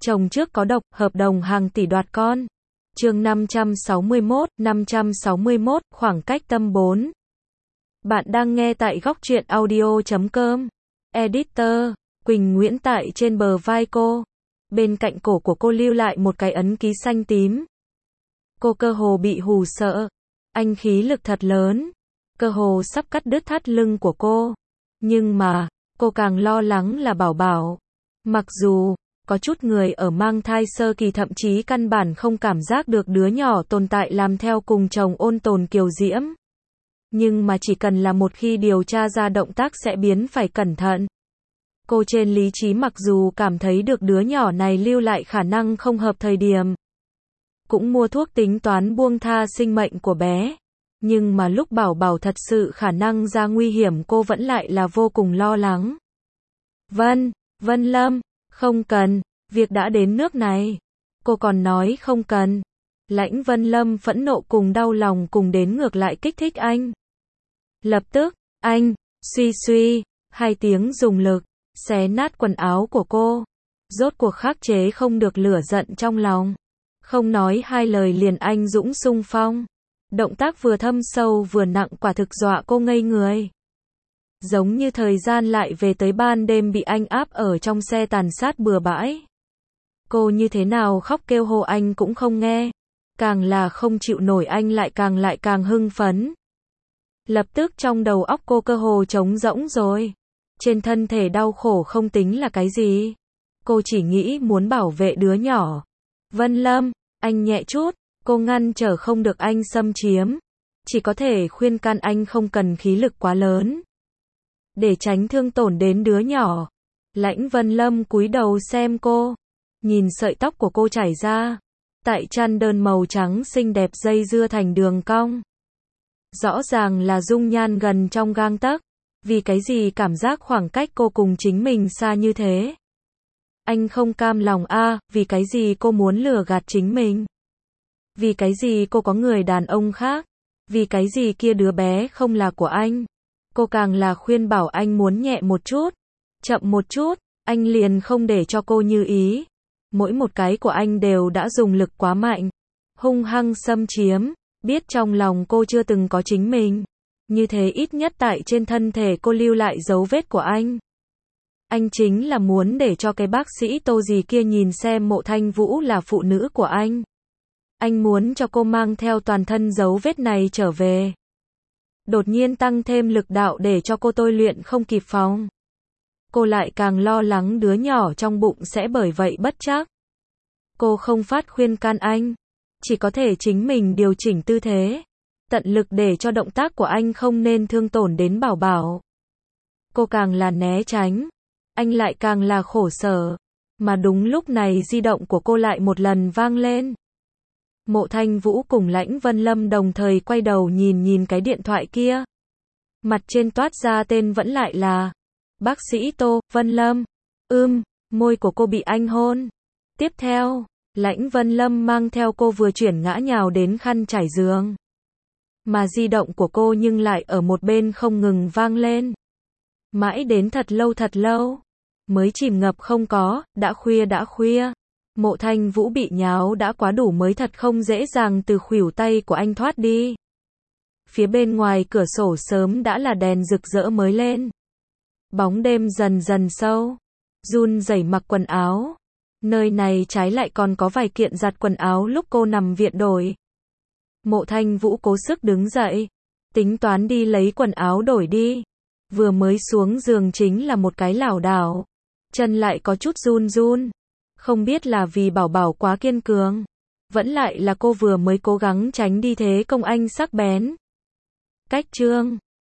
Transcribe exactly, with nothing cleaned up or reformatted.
Chồng trước có độc, hợp đồng hàng tỷ đoạt con. Chương năm trăm sáu mươi mốt, năm trăm sáu mươi mốt, khoảng cách tâm bốn. Bạn đang nghe tại góc truyện audio chấm com. Editor, Quỳnh Nguyễn tại trên bờ vai cô. Bên cạnh cổ của cô lưu lại một cái ấn ký xanh tím. Cô cơ hồ bị hù sợ. Anh khí lực thật lớn. Cơ hồ sắp cắt đứt thắt lưng của cô. Nhưng mà, cô càng lo lắng là Bảo Bảo. Mặc dù, có chút người ở mang thai sơ kỳ thậm chí căn bản không cảm giác được đứa nhỏ tồn tại làm theo cùng chồng ôn tồn kiều diễm. Nhưng mà chỉ cần là một khi điều tra ra động tác sẽ biến phải cẩn thận. Cô trên lý trí mặc dù cảm thấy được đứa nhỏ này lưu lại khả năng không hợp thời điểm. Cũng mua thuốc tính toán buông tha sinh mệnh của bé. Nhưng mà lúc Bảo Bảo thật sự khả năng ra nguy hiểm cô vẫn lại là vô cùng lo lắng. Vân, Vân Lâm, không cần, việc đã đến nước này. Cô còn nói không cần. Lãnh Vân Lâm phẫn nộ cùng đau lòng cùng đến ngược lại kích thích anh. Lập tức, anh, suy suy, hai tiếng dùng lực, xé nát quần áo của cô. Rốt cuộc khắc chế không được lửa giận trong lòng. Không nói hai lời liền anh dũng xung phong. Động tác vừa thâm sâu vừa nặng quả thực dọa cô ngây người. Giống như thời gian lại về tới ban đêm bị anh áp ở trong xe tàn sát bừa bãi. Cô như thế nào khóc kêu hô anh cũng không nghe. Càng là không chịu nổi anh lại càng lại càng hưng phấn. Lập tức trong đầu óc cô cơ hồ trống rỗng rồi. Trên thân thể đau khổ không tính là cái gì. Cô chỉ nghĩ muốn bảo vệ đứa nhỏ. Vân Lâm, anh nhẹ chút. Cô ngăn trở không được anh xâm chiếm. Chỉ có thể khuyên can anh không cần khí lực quá lớn. Để tránh thương tổn đến đứa nhỏ. Lãnh Vân Lâm cúi đầu xem cô. Nhìn sợi tóc của cô chảy ra. Tại chăn đơn màu trắng xinh đẹp dây dưa thành đường cong. Rõ ràng là dung nhan gần trong gang tấc. Vì cái gì cảm giác khoảng cách cô cùng chính mình xa như thế? Anh không cam lòng a, à, vì cái gì cô muốn lừa gạt chính mình? Vì cái gì cô có người đàn ông khác? Vì cái gì kia đứa bé không là của anh? Cô càng là khuyên bảo anh muốn nhẹ một chút, chậm một chút, anh liền không để cho cô như ý. Mỗi một cái của anh đều đã dùng lực quá mạnh, hung hăng xâm chiếm, biết trong lòng cô chưa từng có chính mình. Như thế ít nhất tại trên thân thể cô lưu lại dấu vết của anh. Anh chính là muốn để cho cái bác sĩ Tô gì kia nhìn xem Mộ Thanh Vũ là phụ nữ của anh. Anh muốn cho cô mang theo toàn thân dấu vết này trở về. Đột nhiên tăng thêm lực đạo để cho cô tôi luyện không kịp phòng. Cô lại càng lo lắng đứa nhỏ trong bụng sẽ bởi vậy bất trắc. Cô không phát khuyên can anh. Chỉ có thể chính mình điều chỉnh tư thế. Tận lực để cho động tác của anh không nên thương tổn đến Bảo Bảo. Cô càng là né tránh. Anh lại càng là khổ sở. Mà đúng lúc này di động của cô lại một lần vang lên. Mộ Thanh Vũ cùng Lãnh Vân Lâm đồng thời quay đầu nhìn nhìn cái điện thoại kia. Mặt trên toát ra tên vẫn lại là bác sĩ Tô, Vân Lâm. Ưm, môi của cô bị anh hôn. Tiếp theo, Lãnh Vân Lâm mang theo cô vừa chuyển ngã nhào đến khăn trải giường. Mà di động của cô nhưng lại ở một bên không ngừng vang lên. Mãi đến thật lâu thật lâu. Mới chìm ngập không có, đã khuya đã khuya. Mộ Thanh Vũ bị nháo đã quá đủ mới thật không dễ dàng từ khuỷu tay của anh thoát đi. Phía bên ngoài cửa sổ sớm đã là đèn rực rỡ mới lên. Bóng đêm dần dần sâu. Run rẩy mặc quần áo. Nơi này trái lại còn có vài kiện giặt quần áo lúc cô nằm viện đổi. Mộ Thanh Vũ cố sức đứng dậy. Tính toán đi lấy quần áo đổi đi. Vừa mới xuống giường chính là một cái lảo đảo. Chân lại có chút run run. Không biết là vì Bảo Bảo quá kiên cường. Vẫn lại là cô vừa mới cố gắng tránh đi thế công anh sắc bén. Cách chương